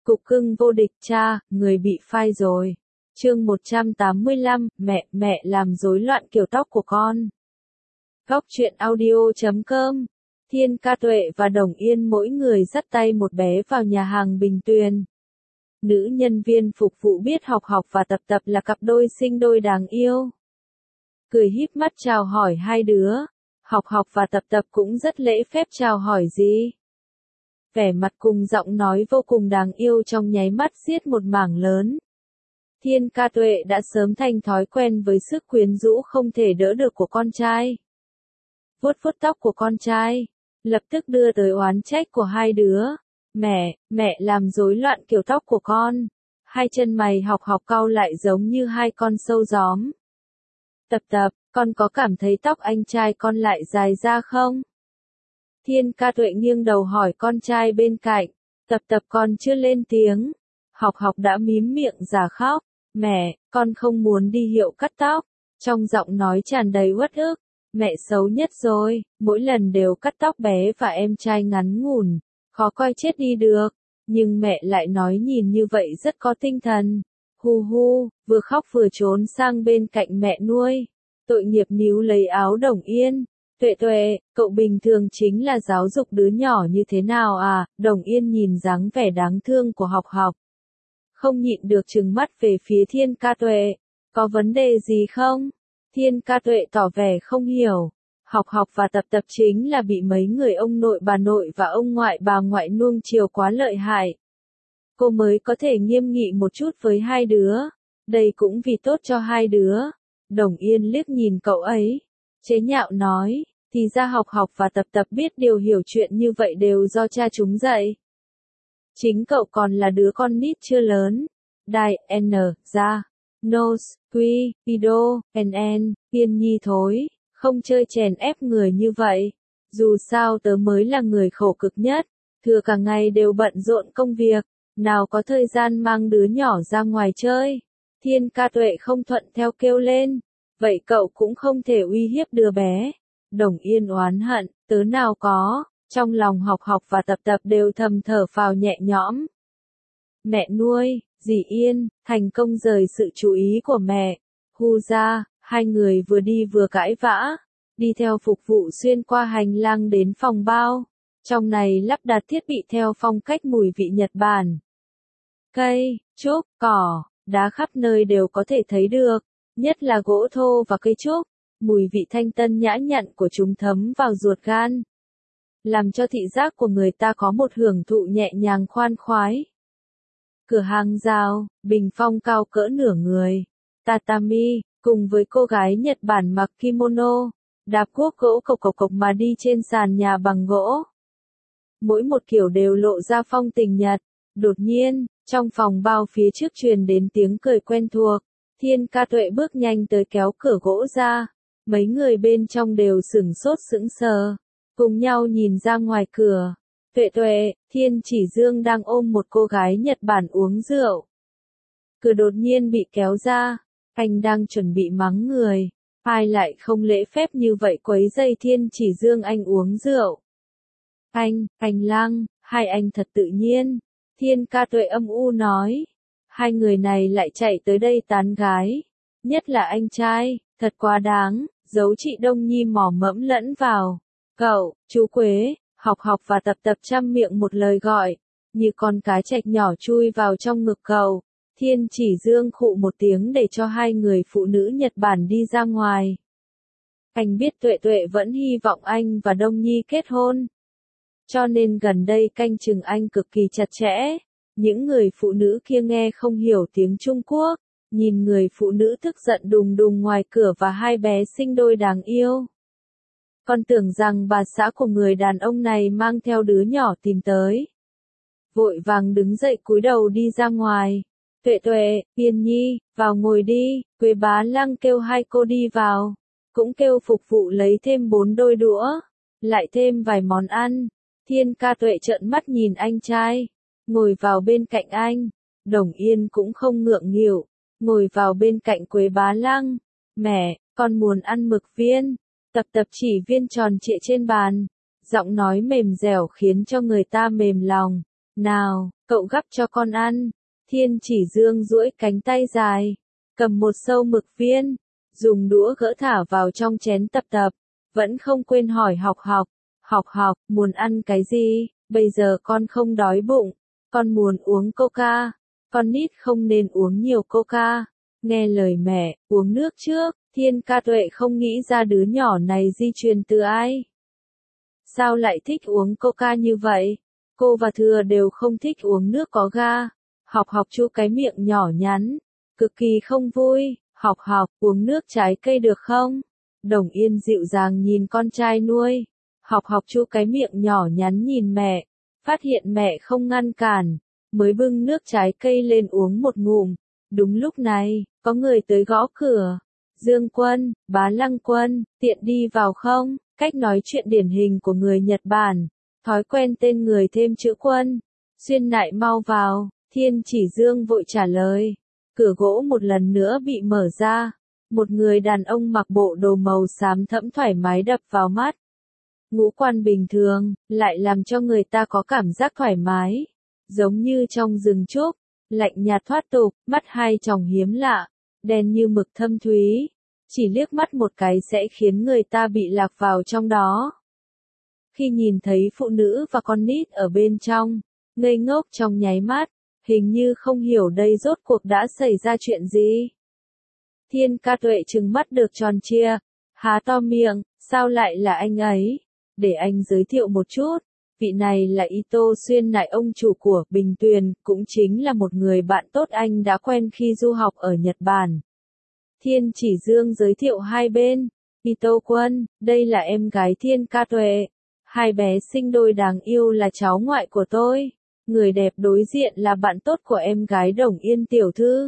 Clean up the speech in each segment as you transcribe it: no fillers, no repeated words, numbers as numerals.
Cục cưng vô địch cha, người bị phai rồi. Chương 185, mẹ làm rối loạn kiểu tóc của con. Góc truyện audio.com. Thiên Ca Tuệ và Đồng Yên mỗi người dắt tay một bé vào nhà hàng Bình Tuyền. Nữ nhân viên phục vụ biết Học Học và Tập Tập là cặp đôi sinh đôi đáng yêu. Cười híp mắt chào hỏi hai đứa. Học Học và Tập Tập cũng rất lễ phép chào hỏi gì. Vẻ mặt cùng giọng nói vô cùng đáng yêu trong nháy mắt xiết một mảng lớn. Thiên Ca Tuệ đã sớm thành thói quen với sức quyến rũ không thể đỡ được của con trai. Vuốt vuốt tóc của con trai, lập tức đưa tới oán trách của hai đứa. Mẹ làm rối loạn kiểu tóc của con. Hai chân mày Học Học cau lại giống như hai con sâu gióm. Tập Tập, con có cảm thấy tóc anh trai con lại dài ra không? Thiên Ca Tuệ nghiêng đầu hỏi con trai bên cạnh. Tập Tập còn chưa lên tiếng. Học Học đã mím miệng giả khóc. Mẹ, con không muốn đi hiệu cắt tóc. Trong giọng nói tràn đầy uất ức. Mẹ xấu nhất rồi, mỗi lần đều cắt tóc bé và em trai ngắn ngủn, khó coi chết đi được. Nhưng mẹ lại nói nhìn như vậy rất có tinh thần. Hu hu, vừa khóc vừa trốn sang bên cạnh mẹ nuôi. Tội nghiệp níu lấy áo Đồng Yên. Tuệ, cậu bình thường chính là giáo dục đứa nhỏ như thế nào à? Đồng Yên nhìn dáng vẻ đáng thương của Học Học. Không nhịn được trừng mắt về phía Thiên Ca Tuệ. Có vấn đề gì không? Thiên Ca Tuệ tỏ vẻ không hiểu. Học Học và Tập Tập chính là bị mấy người ông nội bà nội và ông ngoại bà ngoại nuông chiều quá lợi hại. Cô mới có thể nghiêm nghị một chút với hai đứa. Đây cũng vì tốt cho hai đứa. Đồng Yên liếc nhìn cậu ấy. Chế nhạo nói, thì ra Học Học và Tập Tập biết điều hiểu chuyện như vậy đều do cha chúng dạy. Chính cậu còn là đứa con nít chưa lớn. Đại, N, ra, Nose, Quy, Ido, NN, Yên Nhi thối, không chơi chèn ép người như vậy. Dù sao tớ mới là người khổ cực nhất, thừa cả ngày đều bận rộn công việc, nào có thời gian mang đứa nhỏ ra ngoài chơi. Thiên Ca Tuệ không thuận theo kêu lên, vậy cậu cũng không thể uy hiếp đứa bé. Đồng Yên oán hận, tớ nào có. Trong lòng Học Học và Tập Tập đều thầm thở phào nhẹ nhõm. Mẹ nuôi, dì Yên, thành công rời sự chú ý của mẹ. Hu ra, hai người vừa đi vừa cãi vã. Đi theo phục vụ xuyên qua hành lang đến phòng bao. Trong này lắp đặt thiết bị theo phong cách mùi vị Nhật Bản. Cây, trúc, cỏ, đá khắp nơi đều có thể thấy được. Nhất là gỗ thô và cây trúc. Mùi vị thanh tân nhã nhặn của chúng thấm vào ruột gan. Làm cho thị giác của người ta có một hưởng thụ nhẹ nhàng khoan khoái. Cửa hàng rào, bình phong cao cỡ nửa người, tatami, cùng với cô gái Nhật Bản mặc kimono, đạp cuốc gỗ cộc cộc mà đi trên sàn nhà bằng gỗ. Mỗi một kiểu đều lộ ra phong tình Nhật. Đột nhiên, trong phòng bao phía trước truyền đến tiếng cười quen thuộc. Thiên Ca Tuệ bước nhanh tới kéo cửa gỗ ra. Mấy người bên trong đều sửng sốt sững sờ. Cùng nhau nhìn ra ngoài cửa. Tuệ, Thiên Chỉ Dương đang ôm một cô gái Nhật Bản uống rượu. Cửa đột nhiên bị kéo ra. Anh đang chuẩn bị mắng người. Ai lại không lễ phép như vậy quấy rầy Thiên Chỉ Dương anh uống rượu. Anh Lăng, hai anh thật tự nhiên. Thiên Ca Tuệ âm u nói. Hai người này lại chạy tới đây tán gái. Nhất là anh trai, thật quá đáng. Giấu chị Đông Nhi mỏ mẫm lẫn vào. Cậu, chú Quế, Học Học và Tập Tập chăm miệng một lời gọi, như con cá trạch nhỏ chui vào trong ngực cậu. Thiên Chỉ Dương khụ một tiếng để cho hai người phụ nữ Nhật Bản đi ra ngoài. Anh biết Tuệ vẫn hy vọng anh và Đông Nhi kết hôn. Cho nên gần đây canh chừng anh cực kỳ chặt chẽ. Những người phụ nữ kia nghe không hiểu tiếng Trung Quốc, nhìn người phụ nữ tức giận đùng đùng ngoài cửa và hai bé sinh đôi đáng yêu. Con tưởng rằng bà xã của người đàn ông này mang theo đứa nhỏ tìm tới. Vội vàng đứng dậy cúi đầu đi ra ngoài. Tuệ, Yên Nhi, vào ngồi đi. Quế Bá Lăng kêu hai cô đi vào. Cũng kêu phục vụ lấy thêm 4 đôi đũa. Lại thêm vài món ăn. Thiên Ca Tuệ trợn mắt nhìn anh trai. Ngồi vào bên cạnh anh. Đồng Yên cũng không ngượng nghịu. Ngồi vào bên cạnh Quế Bá Lăng. Mẹ, con muốn ăn mực viên. Tập Tập chỉ viên tròn trịa trên bàn, giọng nói mềm dẻo khiến cho người ta mềm lòng. Nào, cậu gắp cho con ăn. Thiên Chỉ Dương duỗi cánh tay dài, cầm một sâu mực viên, dùng đũa gỡ thả vào trong chén tập tập, vẫn không quên hỏi Học Học. Học Học, muốn ăn cái gì? Bây giờ con không đói bụng, con muốn uống coca. Con nít không nên uống nhiều coca. Nghe lời mẹ, uống nước trước. Thiên Ca Tuệ không nghĩ ra đứa nhỏ này di truyền từ ai. Sao lại thích uống coca như vậy? Cô và Thừa đều không thích uống nước có ga. Học Học chu cái miệng nhỏ nhắn, cực kỳ không vui. Học Học, uống nước trái cây được không? Đồng Yên dịu dàng nhìn con trai nuôi. Học Học chu cái miệng nhỏ nhắn nhìn mẹ, phát hiện mẹ không ngăn cản, mới bưng nước trái cây lên uống một ngụm. Đúng lúc này, có người tới gõ cửa. Dương Quân, Bá Lăng Quân, tiện đi vào không? Cách nói chuyện điển hình của người Nhật Bản. Thói quen tên người thêm chữ Quân. Xuyên Nại mau vào. Thiên Chỉ Dương vội trả lời. Cửa gỗ một lần nữa bị mở ra. Một người đàn ông mặc bộ đồ màu xám thẫm thoải mái đập vào mắt. Ngũ quan bình thường, lại làm cho người ta có cảm giác thoải mái. Giống như trong rừng trúc, lạnh nhạt thoát tục, mắt hai tròng hiếm lạ, đen như mực thâm thúy. Chỉ liếc mắt một cái sẽ khiến người ta bị lạc vào trong đó. Khi nhìn thấy phụ nữ và con nít ở bên trong, ngây ngốc trong nháy mắt, hình như không hiểu đây rốt cuộc đã xảy ra chuyện gì. Thiên Ca Tuệ trừng mắt được tròn trịa, há to miệng, sao lại là anh ấy? Để anh giới thiệu một chút, vị này là Ito Xuyên Nại, ông chủ của Bình Tuyền, cũng chính là một người bạn tốt anh đã quen khi du học ở Nhật Bản. Thiên Chỉ Dương giới thiệu hai bên. Ito Quân, đây là em gái Thiên Ca Tuệ. Hai bé sinh đôi đáng yêu là cháu ngoại của tôi. Người đẹp đối diện là bạn tốt của em gái Đồng Yên tiểu thư.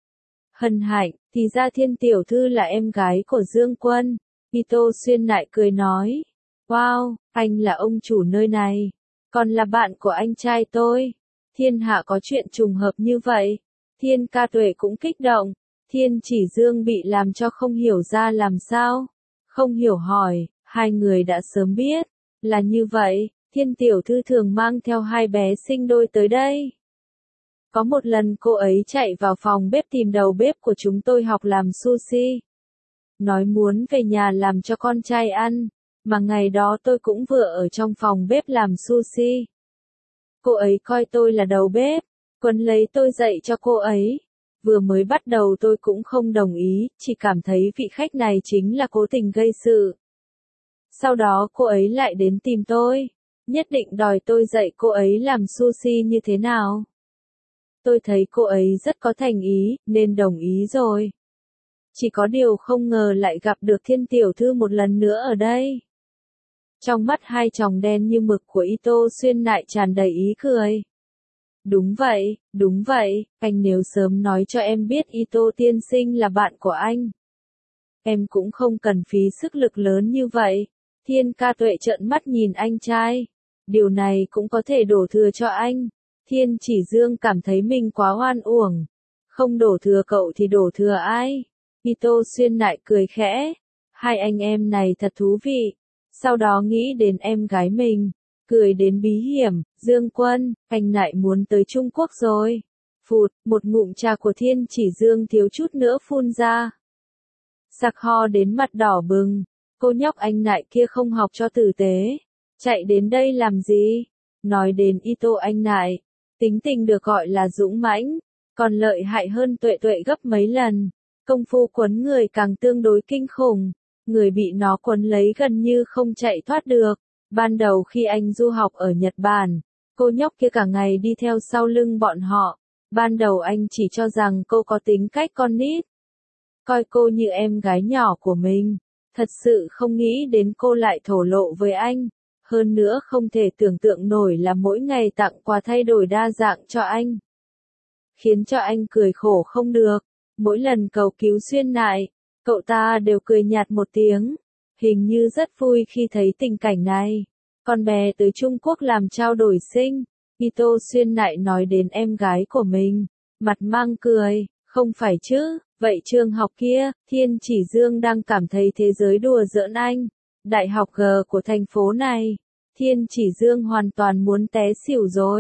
Hân hạnh, thì ra Thiên tiểu thư là em gái của Dương Quân. Ito Xuyên Nại cười nói. Wow, anh là ông chủ nơi này. Còn là bạn của anh trai tôi. Thiên hạ có chuyện trùng hợp như vậy. Thiên Ca Tuệ cũng kích động. Thiên Chỉ Dương bị làm cho không hiểu ra làm sao. Không hiểu hỏi, hai người đã sớm biết. Là như vậy, Thiên tiểu thư thường mang theo hai bé sinh đôi tới đây. Có một lần cô ấy chạy vào phòng bếp tìm đầu bếp của chúng tôi học làm sushi. Nói muốn về nhà làm cho con trai ăn. Mà ngày đó tôi cũng vừa ở trong phòng bếp làm sushi. Cô ấy coi tôi là đầu bếp, quấn lấy tôi dạy cho cô ấy. Vừa mới bắt đầu tôi cũng không đồng ý, chỉ cảm thấy vị khách này chính là cố tình gây sự. Sau đó cô ấy lại đến tìm tôi, nhất định đòi tôi dạy cô ấy làm sushi như thế nào. Tôi thấy cô ấy rất có thành ý, nên đồng ý rồi. Chỉ có điều không ngờ lại gặp được Thiên tiểu thư một lần nữa ở đây. Trong mắt hai tròng đen như mực của Ito Xuyên Nại tràn đầy ý cười. Đúng vậy, anh nếu sớm nói cho em biết Ito tiên sinh là bạn của anh. Em cũng không cần phí sức lực lớn như vậy. Thiên Ca Tuệ trợn mắt nhìn anh trai. Điều này cũng có thể đổ thừa cho anh. Thiên Chỉ Dương cảm thấy mình quá oan uổng. Không đổ thừa cậu thì đổ thừa ai? Ito Xuyên Nại cười khẽ. Hai anh em này thật thú vị. Sau đó nghĩ đến em gái mình, cười đến bí hiểm. Dương Quân, anh lại muốn tới Trung Quốc rồi. Phụt, một ngụm trà của Thiên Chỉ Dương thiếu chút nữa phun ra. Sặc ho đến mặt đỏ bừng. Cô nhóc anh Nại kia không học cho tử tế. Chạy đến đây làm gì? Nói đến Ito anh Nại, tính tình được gọi là dũng mãnh, còn lợi hại hơn Tuệ Tuệ gấp mấy lần. Công phu quấn người càng tương đối kinh khủng. Người bị nó quấn lấy gần như không chạy thoát được. Ban đầu khi anh du học ở Nhật Bản, cô nhóc kia cả ngày đi theo sau lưng bọn họ. Ban đầu anh chỉ cho rằng cô có tính cách con nít, coi cô như em gái nhỏ của mình. Thật sự không nghĩ đến cô lại thổ lộ với anh. Hơn nữa không thể tưởng tượng nổi là mỗi ngày tặng quà thay đổi đa dạng cho anh. Khiến cho anh cười khổ không được. Mỗi lần cầu cứu Xuyên Nại, cậu ta đều cười nhạt một tiếng. Hình như rất vui khi thấy tình cảnh này. Con bé tới Trung Quốc làm trao đổi sinh. Ito Xuyên Nại nói đến em gái của mình. Mặt mang cười, không phải chứ, vậy trường học kia, Thiên Chỉ Dương đang cảm thấy thế giới đùa giỡn anh. Đại học G của thành phố này. Thiên Chỉ Dương hoàn toàn muốn té xỉu rồi.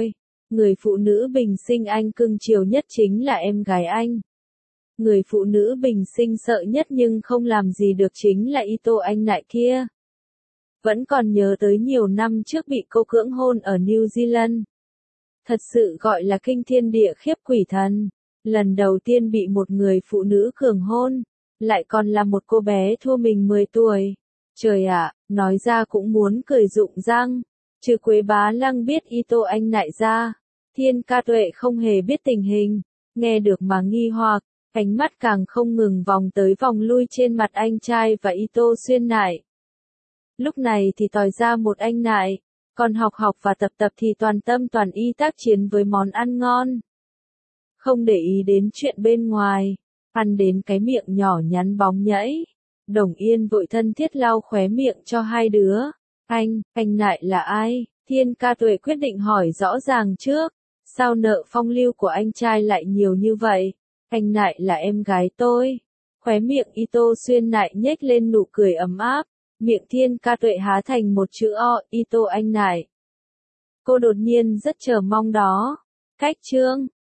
Người phụ nữ bình sinh anh cưng chiều nhất chính là em gái anh. Người phụ nữ bình sinh sợ nhất nhưng không làm gì được chính là Ito anh nại kia. Vẫn còn nhớ tới nhiều năm trước bị cô cưỡng hôn ở New Zealand. Thật sự gọi là kinh thiên địa khiếp quỷ thần. Lần đầu tiên bị một người phụ nữ cường hôn, lại còn là một cô bé thua mình 10 tuổi. Trời ạ, nói ra cũng muốn cười rụng răng. Trừ Quế Bá Lăng biết Ito anh nại ra, Thiên Ca Tuệ không hề biết tình hình, nghe được mà nghi hoặc, ánh mắt càng không ngừng vòng tới vòng lui trên mặt anh trai và Ito Xuyên nại. Lúc này thì tòi ra một anh nại, còn học học và tập tập thì toàn tâm toàn ý tác chiến với món ăn ngon. Không để ý đến chuyện bên ngoài, ăn đến cái miệng nhỏ nhắn bóng nhẫy. Đồng Yên vội thân thiết lau khóe miệng cho hai đứa. Anh nại là ai? Thiên Ca Tuệ quyết định hỏi rõ ràng trước. Sao nợ phong lưu của anh trai lại nhiều như vậy? Anh nại là em gái tôi. Khóe miệng Ito Xuyên nại nhếch lên nụ cười ấm áp. Miệng Thiên Ca Tuệ há thành một chữ O, Ito anh nại. Cô đột nhiên rất chờ mong đó. Cách chương